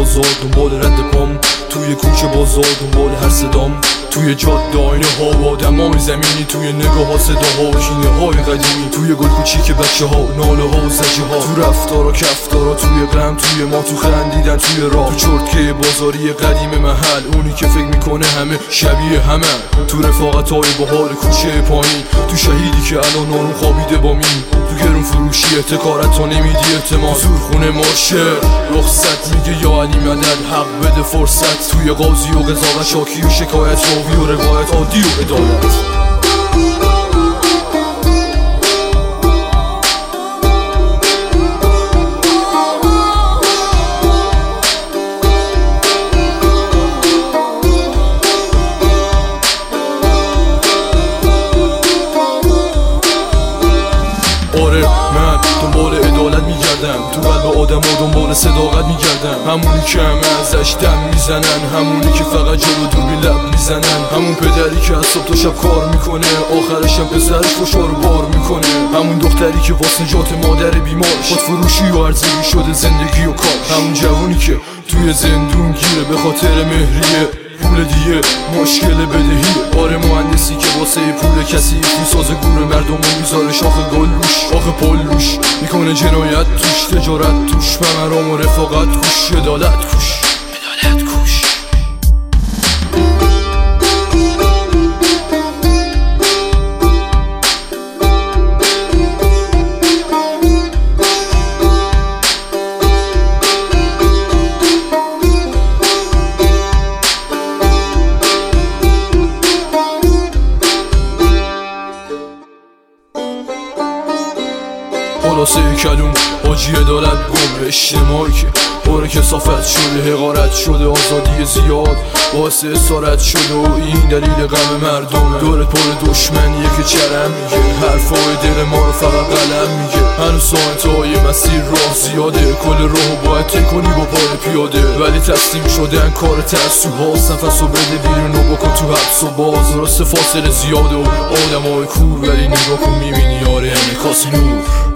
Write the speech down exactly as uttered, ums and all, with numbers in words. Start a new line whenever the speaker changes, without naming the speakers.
بازار دنبال رد پام، توی کوچه بازار دنبال هر صدام، توی جاده آینه ها و آدمای زمینی، توی نگاه ها صداها و کینه های قدیمی، توی گل کوچیک بچه ها ناله ها و زجه ها، تو رفتار و کفتارا، توی غم، توی ما، تو خندیدن، توی راه، تو چرتکه بازاری قدیم محل، اونی که فکر میکنه همه شبیه همه، تو رفاقت های بهار کوچه پایین، تو شهیدی که الان نارون خوابیده با مین، تو گرون فروشی احتکارت تا نمیدی اعتماد، زورخونه مارشه رخصت میگه یا علی مدد حق بده فرصت، توی قاضی و قضاوت شاکی و شکایت، راوی و روایت، عادی و عدالت. آره من دنبال عدالت میگردم، تو قلب آدم ها دنبال صداقت میگردم، همونی که همه ازش دم میزنن، همونی که فقط جلو دوربین لب میزنن، همون پدری که از صبح تا شب کار میکنه، آخرش هم پسرش فشار و بار میکنه، همون دختری که واسه نجات مادر بیمارش خود فروشی و عرضگی شده زندگی و کار، همون جوانی که توی زندون گیره به خاطر مهریه پول دیگه مشکل بدهی، آره مهندسی که واسه پول کسی میسازه گور مردم و میذاره شاخ گل روش، آخه پل روش میکنه جنایت توش، تجارت توش، بمرام و رفاقت کوش، عدالت کوش، عدالت کوش. خلاصه کلوم حاجی عدالت گم، اجتماعی که باره کثافت شده، حقارت شده، آزادی زیاد باعث اسارت شده و این دلیل غم مردمه، دورت پر دشمنیه که چرم میگه، حرفای دل ما رو فقط قلم میگه، هنوز ساعتهای مسیر راه زیاده، کل راهو باید طی کنی با پای پیاده، ولی تسلیم شدن کار ترسوهاست، نفسو بده بیرون و بکن تو حبس و باز، راست فاصله زیاده و آدمای کور، ولی نگاه کن میبینی آره انعکاس نور.